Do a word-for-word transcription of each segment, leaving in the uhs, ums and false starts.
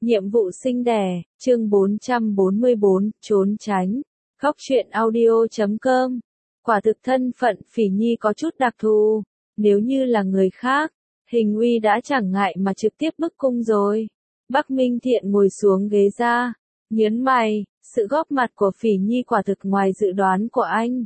Nhiệm vụ sinh đẻ, chương bốn trăm bốn mươi bốn, trốn tránh. Góc truyện audio chấm com. Quả thực thân phận Phỉ Nhi có chút đặc thù. Nếu như là người khác, Hình Uy đã chẳng ngại mà trực tiếp bức cung rồi. Bắc Minh Thiện ngồi xuống ghế ra, nhớn mày, sự góp mặt của Phỉ Nhi quả thực ngoài dự đoán của anh.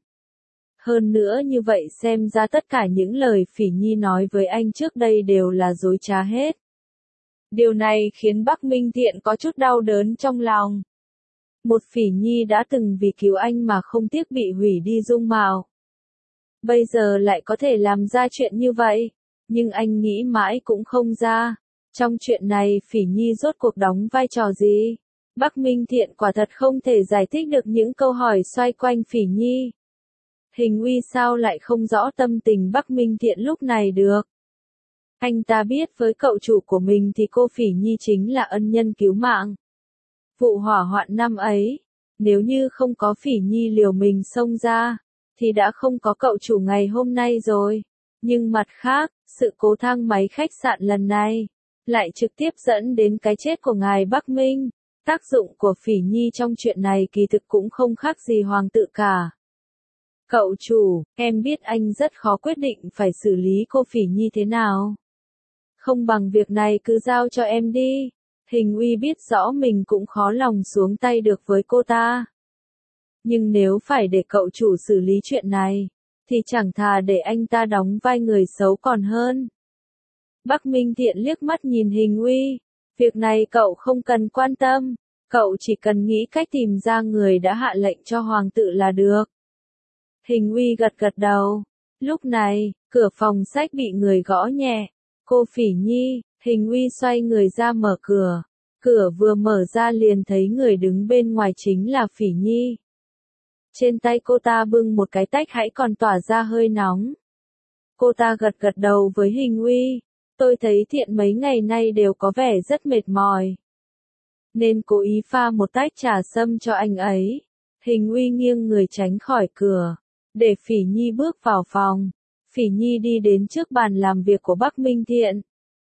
Hơn nữa như vậy xem ra tất cả những lời Phỉ Nhi nói với anh trước đây đều là dối trá hết. Điều này khiến Bắc Minh Thiện có chút đau đớn trong lòng. Một Phỉ Nhi đã từng vì cứu anh mà không tiếc bị hủy đi dung mạo. Bây giờ lại có thể làm ra chuyện như vậy, nhưng anh nghĩ mãi cũng không ra. Trong chuyện này Phỉ Nhi rốt cuộc đóng vai trò gì? Bắc Minh Thiện quả thật không thể giải thích được những câu hỏi xoay quanh Phỉ Nhi. Hình Uy sao lại không rõ tâm tình Bắc Minh Thiện lúc này được? Anh ta biết với cậu chủ của mình thì cô Phỉ Nhi chính là ân nhân cứu mạng. Vụ hỏa hoạn năm ấy, nếu như không có Phỉ Nhi liều mình xông ra, thì đã không có cậu chủ ngày hôm nay rồi. Nhưng mặt khác, sự cố thang máy khách sạn lần này, lại trực tiếp dẫn đến cái chết của ngài Bắc Minh. Tác dụng của Phỉ Nhi trong chuyện này kỳ thực cũng không khác gì hoàng tự cả. Cậu chủ, em biết anh rất khó quyết định phải xử lý cô Phỉ Nhi thế nào. Không bằng việc này cứ giao cho em đi. Hình Uy biết rõ mình cũng khó lòng xuống tay được với cô ta. Nhưng nếu phải để cậu chủ xử lý chuyện này, thì chẳng thà để anh ta đóng vai người xấu còn hơn. Bắc Minh Thiện liếc mắt nhìn Hình Uy. Việc này cậu không cần quan tâm. Cậu chỉ cần nghĩ cách tìm ra người đã hạ lệnh cho hoàng tự là được. Hình Uy gật gật đầu. Lúc này, cửa phòng sách bị người gõ nhẹ. Cô Phỉ Nhi, Hình Uy xoay người ra mở cửa. Cửa vừa mở ra liền thấy người đứng bên ngoài chính là Phỉ Nhi. Trên tay cô ta bưng một cái tách hãy còn tỏa ra hơi nóng. Cô ta gật gật đầu với Hình Uy. Tôi thấy Thiện mấy ngày nay đều có vẻ rất mệt mỏi, nên cố ý pha một tách trà sâm cho anh ấy. Hình Uy nghiêng người tránh khỏi cửa, để Phỉ Nhi bước vào phòng. Phỉ Nhi đi đến trước bàn làm việc của Bắc Minh Thiện,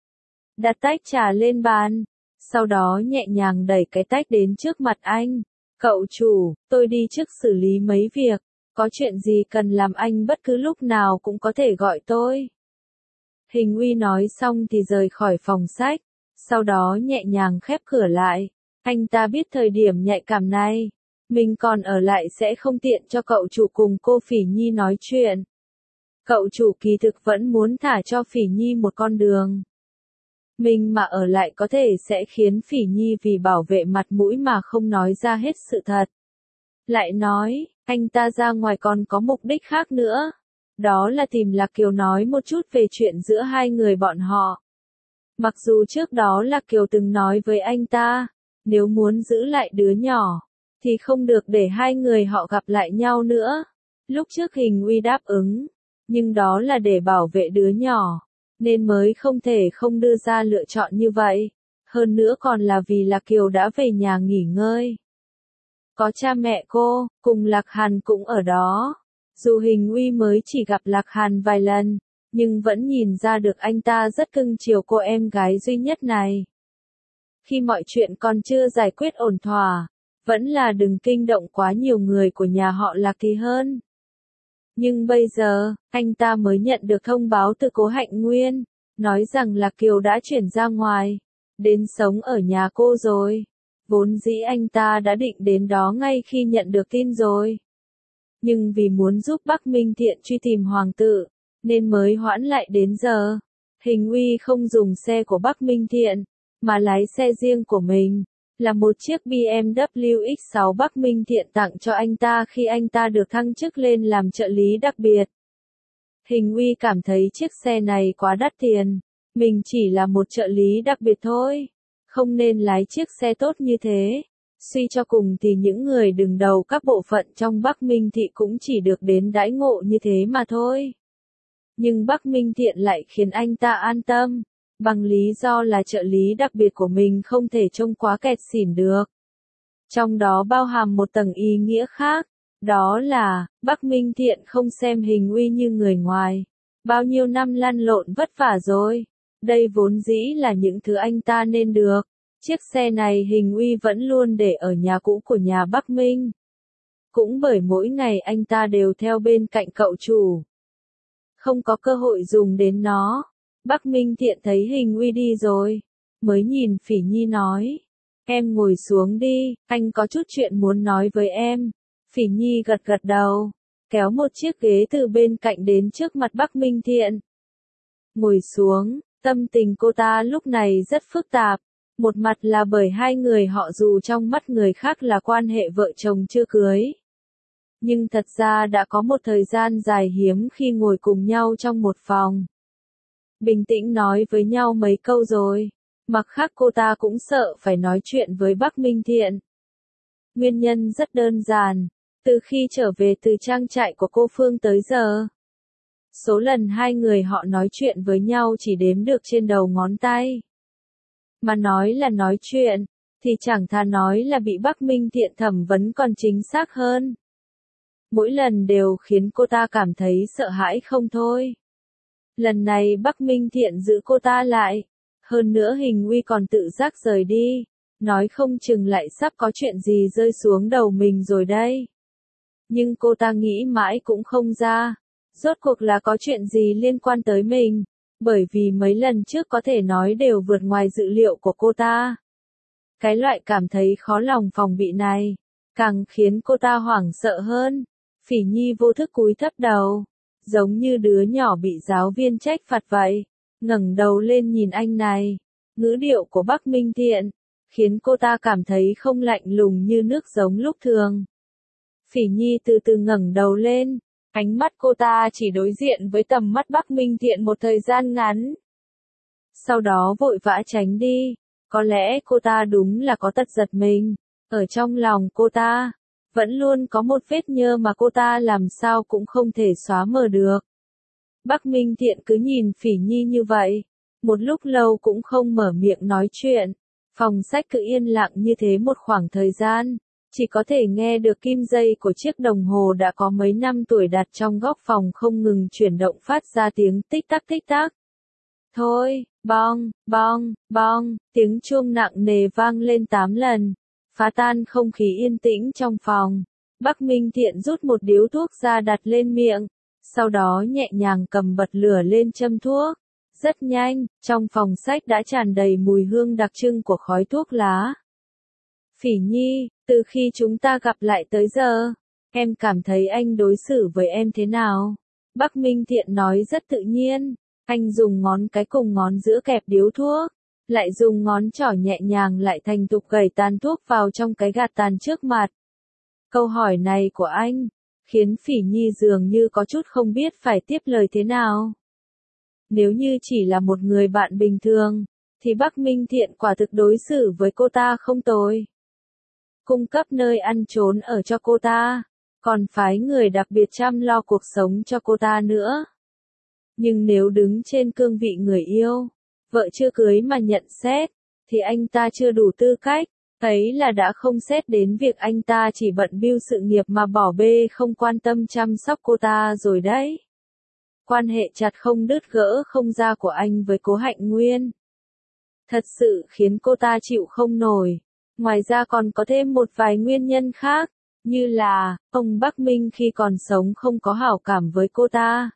đặt tách trà lên bàn, sau đó nhẹ nhàng đẩy cái tách đến trước mặt anh. Cậu chủ, tôi đi trước xử lý mấy việc, có chuyện gì cần làm anh bất cứ lúc nào cũng có thể gọi tôi. Hình Uy nói xong thì rời khỏi phòng sách, sau đó nhẹ nhàng khép cửa lại. Anh ta biết thời điểm nhạy cảm này, mình còn ở lại sẽ không tiện cho cậu chủ cùng cô Phỉ Nhi nói chuyện. Cậu chủ kỳ thực vẫn muốn thả cho Phỉ Nhi một con đường. Mình mà ở lại có thể sẽ khiến Phỉ Nhi vì bảo vệ mặt mũi mà không nói ra hết sự thật. Lại nói, anh ta ra ngoài còn có mục đích khác nữa. Đó là tìm Lạc Kiều nói một chút về chuyện giữa hai người bọn họ. Mặc dù trước đó Lạc Kiều từng nói với anh ta, nếu muốn giữ lại đứa nhỏ, thì không được để hai người họ gặp lại nhau nữa. Lúc trước Hình Uy đáp ứng, nhưng đó là để bảo vệ đứa nhỏ, nên mới không thể không đưa ra lựa chọn như vậy. Hơn nữa còn là vì Lạc Kiều đã về nhà nghỉ ngơi. Có cha mẹ cô, cùng Lạc Hàn cũng ở đó. Dù Hình Uy mới chỉ gặp Lạc Hàn vài lần, nhưng vẫn nhìn ra được anh ta rất cưng chiều cô em gái duy nhất này. Khi mọi chuyện còn chưa giải quyết ổn thỏa, vẫn là đừng kinh động quá nhiều người của nhà họ Lạc thì hơn. Nhưng bây giờ, anh ta mới nhận được thông báo từ Cố Hạnh Nguyên, nói rằng Lạc Kiều đã chuyển ra ngoài, đến sống ở nhà cô rồi. Vốn dĩ anh ta đã định đến đó ngay khi nhận được tin rồi. Nhưng vì muốn giúp Bắc Minh Thiện truy tìm hoàng tử, nên mới hoãn lại đến giờ. Hình Uy không dùng xe của Bắc Minh Thiện, mà lái xe riêng của mình, là một chiếc bê em vê X sáu Bắc Minh Thiện tặng cho anh ta khi anh ta được thăng chức lên làm trợ lý đặc biệt. Hình Uy cảm thấy chiếc xe này quá đắt tiền, mình chỉ là một trợ lý đặc biệt thôi, không nên lái chiếc xe tốt như thế. Suy cho cùng thì những người đứng đầu các bộ phận trong Bắc Minh Thị cũng chỉ được đến đãi ngộ như thế mà thôi. Nhưng Bắc Minh Thiện lại khiến anh ta an tâm, bằng lý do là trợ lý đặc biệt của mình không thể trông quá kẹt xỉn được. Trong đó bao hàm một tầng ý nghĩa khác, đó là, Bắc Minh Thiện không xem Hình Uy như người ngoài. Bao nhiêu năm lăn lộn vất vả rồi, đây vốn dĩ là những thứ anh ta nên được. Chiếc xe này Hình Uy vẫn luôn để ở nhà cũ của nhà Bắc Minh. Cũng bởi mỗi ngày anh ta đều theo bên cạnh cậu chủ. Không có cơ hội dùng đến nó. Bắc Minh Thiện thấy Hình Uy đi rồi, mới nhìn Phỉ Nhi nói. Em ngồi xuống đi, anh có chút chuyện muốn nói với em. Phỉ Nhi gật gật đầu, kéo một chiếc ghế từ bên cạnh đến trước mặt Bắc Minh Thiện. Ngồi xuống, tâm tình cô ta lúc này rất phức tạp. Một mặt là bởi hai người họ dù trong mắt người khác là quan hệ vợ chồng chưa cưới. Nhưng thật ra đã có một thời gian dài hiếm khi ngồi cùng nhau trong một phòng. Bình tĩnh nói với nhau mấy câu rồi. Mặt khác cô ta cũng sợ phải nói chuyện với Bắc Minh Thiện. Nguyên nhân rất đơn giản. Từ khi trở về từ trang trại của cô Phương tới giờ, số lần hai người họ nói chuyện với nhau chỉ đếm được trên đầu ngón tay. Mà nói là nói chuyện, thì chẳng thà nói là bị Bắc Minh Thiện thẩm vấn còn chính xác hơn. Mỗi lần đều khiến cô ta cảm thấy sợ hãi không thôi. Lần này Bắc Minh Thiện giữ cô ta lại. Hơn nữa Hình Uy còn tự giác rời đi. Nói không chừng lại sắp có chuyện gì rơi xuống đầu mình rồi đây. Nhưng cô ta nghĩ mãi cũng không ra. Rốt cuộc là có chuyện gì liên quan tới mình. Bởi vì mấy lần trước có thể nói đều vượt ngoài dự liệu của cô ta. Cái loại cảm thấy khó lòng phòng bị này, càng khiến cô ta hoảng sợ hơn. Phỉ Nhi vô thức cúi thấp đầu, giống như đứa nhỏ bị giáo viên trách phạt vậy, ngẩng đầu lên nhìn anh này. Ngữ điệu của Bắc Minh Thiện khiến cô ta cảm thấy không lạnh lùng như nước giống lúc thường. Phỉ Nhi từ từ ngẩng đầu lên, ánh mắt cô ta chỉ đối diện với tầm mắt Bắc Minh Thiện một thời gian ngắn. Sau đó vội vã tránh đi, có lẽ cô ta đúng là có tật giật mình. Ở trong lòng cô ta, vẫn luôn có một vết nhơ mà cô ta làm sao cũng không thể xóa mờ được. Bắc Minh Thiện cứ nhìn Phỉ Nhi như vậy, một lúc lâu cũng không mở miệng nói chuyện. Phòng sách cứ yên lặng như thế một khoảng thời gian, chỉ có thể nghe được kim dây của chiếc đồng hồ đã có mấy năm tuổi đặt trong góc phòng không ngừng chuyển động phát ra tiếng tích tắc tích tắc. Thôi, bong, bong, bong, tiếng chuông nặng nề vang lên tám lần, phá tan không khí yên tĩnh trong phòng. Bắc Minh Thiện rút một điếu thuốc ra đặt lên miệng, sau đó nhẹ nhàng cầm bật lửa lên châm thuốc. Rất nhanh, trong phòng sách đã tràn đầy mùi hương đặc trưng của khói thuốc lá. Phỉ Nhi, từ khi chúng ta gặp lại tới giờ, em cảm thấy anh đối xử với em thế nào? Bắc Minh Thiện nói rất tự nhiên, anh dùng ngón cái cùng ngón giữa kẹp điếu thuốc, lại dùng ngón trỏ nhẹ nhàng lại thành thục gẩy tàn thuốc vào trong cái gạt tàn trước mặt. Câu hỏi này của anh, khiến Phỉ Nhi dường như có chút không biết phải tiếp lời thế nào. Nếu như chỉ là một người bạn bình thường, thì Bắc Minh Thiện quả thực đối xử với cô ta không tồi. Cung cấp nơi ăn trốn ở cho cô ta, còn phái người đặc biệt chăm lo cuộc sống cho cô ta nữa. Nhưng nếu đứng trên cương vị người yêu, vợ chưa cưới mà nhận xét, thì anh ta chưa đủ tư cách, ấy là đã không xét đến việc anh ta chỉ bận bưu sự nghiệp mà bỏ bê không quan tâm chăm sóc cô ta rồi đấy. Quan hệ chặt không đứt gỡ không ra của anh với Cố Hạnh Nguyên thật sự khiến cô ta chịu không nổi. Ngoài ra còn có thêm một vài nguyên nhân khác, như là, ông Bắc Minh khi còn sống không có hảo cảm với cô ta.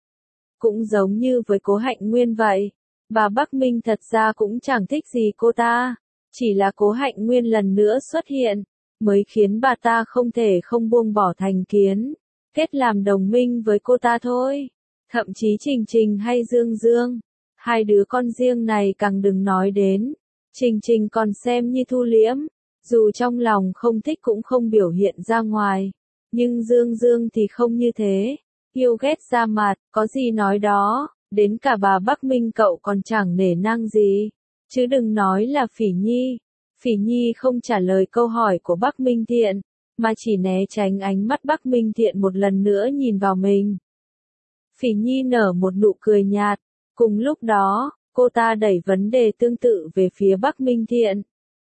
Cũng giống như với Cố Hạnh Nguyên vậy, bà Bắc Minh thật ra cũng chẳng thích gì cô ta, chỉ là Cố Hạnh Nguyên lần nữa xuất hiện, mới khiến bà ta không thể không buông bỏ thành kiến, kết làm đồng minh với cô ta thôi. Thậm chí Trình Trình hay Dương Dương, hai đứa con riêng này càng đừng nói đến. Trình Trình còn xem như thu liễm, dù trong lòng không thích cũng không biểu hiện ra ngoài. Nhưng Dương Dương thì không như thế, yêu ghét ra mặt, có gì nói đó, đến cả bà Bắc Minh cậu còn chẳng nể nang gì. Chứ đừng nói là Phỉ Nhi. Phỉ Nhi không trả lời câu hỏi của Bắc Minh Thiện, mà chỉ né tránh ánh mắt Bắc Minh Thiện một lần nữa nhìn vào mình. Phỉ Nhi nở một nụ cười nhạt, cùng lúc đó, cô ta đẩy vấn đề tương tự về phía Bắc Minh Thiện.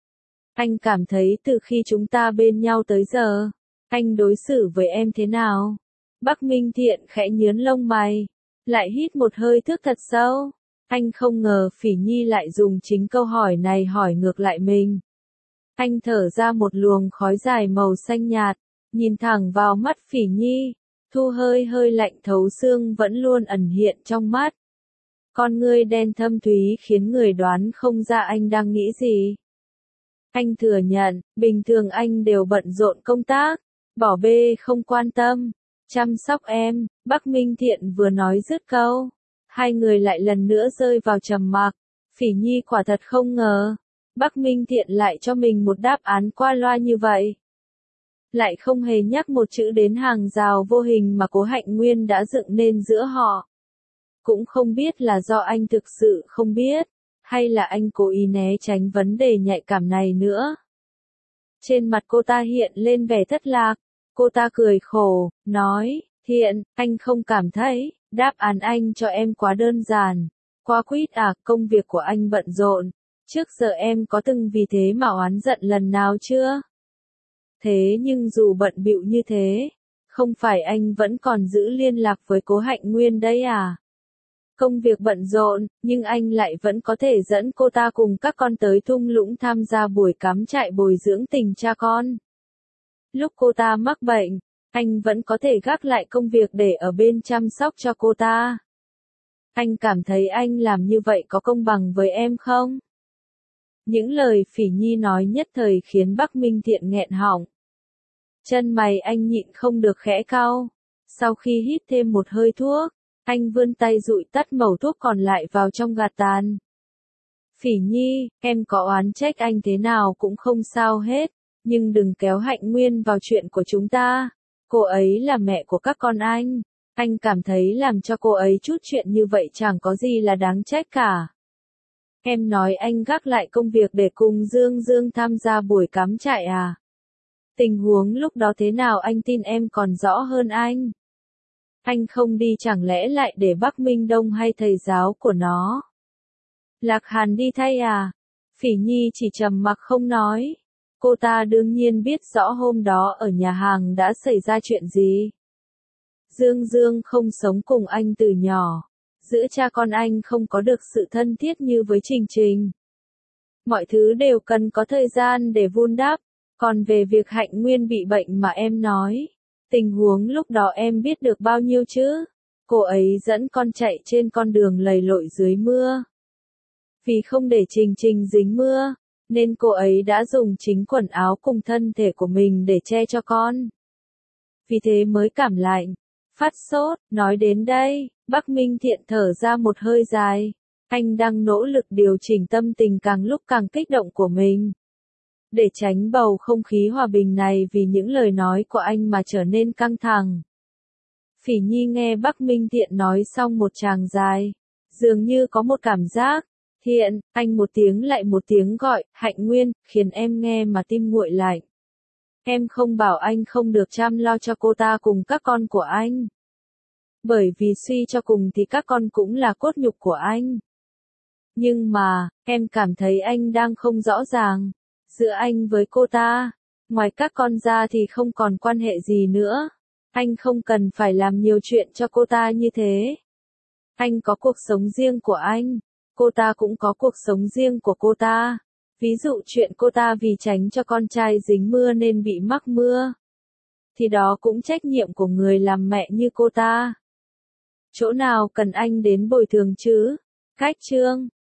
Anh cảm thấy từ khi chúng ta bên nhau tới giờ, anh đối xử với em thế nào? Bắc Minh Thiện khẽ nhướng lông mày, lại hít một hơi thuốc thật sâu. Anh không ngờ Phỉ Nhi lại dùng chính câu hỏi này hỏi ngược lại mình. Anh thở ra một luồng khói dài màu xanh nhạt, nhìn thẳng vào mắt Phỉ Nhi, thu hơi hơi lạnh thấu xương vẫn luôn ẩn hiện trong mắt. Con ngươi đen thâm thúy khiến người đoán không ra anh đang nghĩ gì. Anh thừa nhận, bình thường anh đều bận rộn công tác, bỏ bê không quan tâm, chăm sóc em. Bắc Minh Thiện vừa nói dứt câu, hai người lại lần nữa rơi vào trầm mặc. Phỉ Nhi quả thật không ngờ, Bắc Minh Thiện lại cho mình một đáp án qua loa như vậy. Lại không hề nhắc một chữ đến hàng rào vô hình mà Cố Hạnh Nguyên đã dựng nên giữa họ. Cũng không biết là do anh thực sự không biết, hay là anh cố ý né tránh vấn đề nhạy cảm này nữa. Trên mặt cô ta hiện lên vẻ thất lạc, cô ta cười khổ, nói, Thiện, anh không cảm thấy, đáp án anh cho em quá đơn giản, quá quýt à, công việc của anh bận rộn, trước giờ em có từng vì thế mà oán giận lần nào chưa? Thế nhưng dù bận bịu như thế, không phải anh vẫn còn giữ liên lạc với Cố Hạnh Nguyên đấy à? Công việc bận rộn, nhưng anh lại vẫn có thể dẫn cô ta cùng các con tới thung lũng tham gia buổi cắm trại bồi dưỡng tình cha con. Lúc cô ta mắc bệnh, anh vẫn có thể gác lại công việc để ở bên chăm sóc cho cô ta. Anh cảm thấy anh làm như vậy có công bằng với em không? Những lời Phỉ Nhi nói nhất thời khiến Bắc Minh Thiện nghẹn họng. Chân mày anh nhịn không được khẽ cau. Sau khi hít thêm một hơi thuốc, anh vươn tay dụi tắt mẩu thuốc còn lại vào trong gạt tàn. Phỉ Nhi, em có oán trách anh thế nào cũng không sao hết, nhưng đừng kéo Hạnh Nguyên vào chuyện của chúng ta. Cô ấy là mẹ của các con anh. Anh cảm thấy làm cho cô ấy chút chuyện như vậy chẳng có gì là đáng trách cả. Em nói anh gác lại công việc để cùng Dương Dương tham gia buổi cắm trại à? Tình huống lúc đó thế nào anh tin em còn rõ hơn anh. Anh không đi chẳng lẽ lại để Bắc Minh Đông hay thầy giáo của nó? Lạc Hàn đi thay à? Phỉ Nhi chỉ trầm mặc không nói. Cô ta đương nhiên biết rõ hôm đó ở nhà hàng đã xảy ra chuyện gì. Dương Dương không sống cùng anh từ nhỏ. Giữa cha con anh không có được sự thân thiết như với Trình Trình. Mọi thứ đều cần có thời gian để vun đắp. Còn về việc Hạnh Nguyên bị bệnh mà em nói, tình huống lúc đó em biết được bao nhiêu chứ? Cô ấy dẫn con chạy trên con đường lầy lội dưới mưa. Vì không để Trình Trình dính mưa, nên cô ấy đã dùng chính quần áo cùng thân thể của mình để che cho con. Vì thế mới cảm lạnh, phát sốt. Nói đến đây, Bắc Minh Thiện thở ra một hơi dài. Anh đang nỗ lực điều chỉnh tâm tình càng lúc càng kích động của mình. Để tránh bầu không khí hòa bình này vì những lời nói của anh mà trở nên căng thẳng. Phỉ Nhi nghe Bắc Minh Thiện nói xong một tràng dài. Dường như có một cảm giác. Thiện, anh một tiếng lại một tiếng gọi, Hạnh Nguyên, khiến em nghe mà tim nguội lạnh. Em không bảo anh không được chăm lo cho cô ta cùng các con của anh. Bởi vì suy cho cùng thì các con cũng là cốt nhục của anh. Nhưng mà, em cảm thấy anh đang không rõ ràng. Giữa anh với cô ta, ngoài các con ra thì không còn quan hệ gì nữa. Anh không cần phải làm nhiều chuyện cho cô ta như thế. Anh có cuộc sống riêng của anh. Cô ta cũng có cuộc sống riêng của cô ta. Ví dụ chuyện cô ta vì tránh cho con trai dính mưa nên bị mắc mưa. Thì đó cũng trách nhiệm của người làm mẹ như cô ta. Chỗ nào cần anh đến bồi thường chứ? Cách chương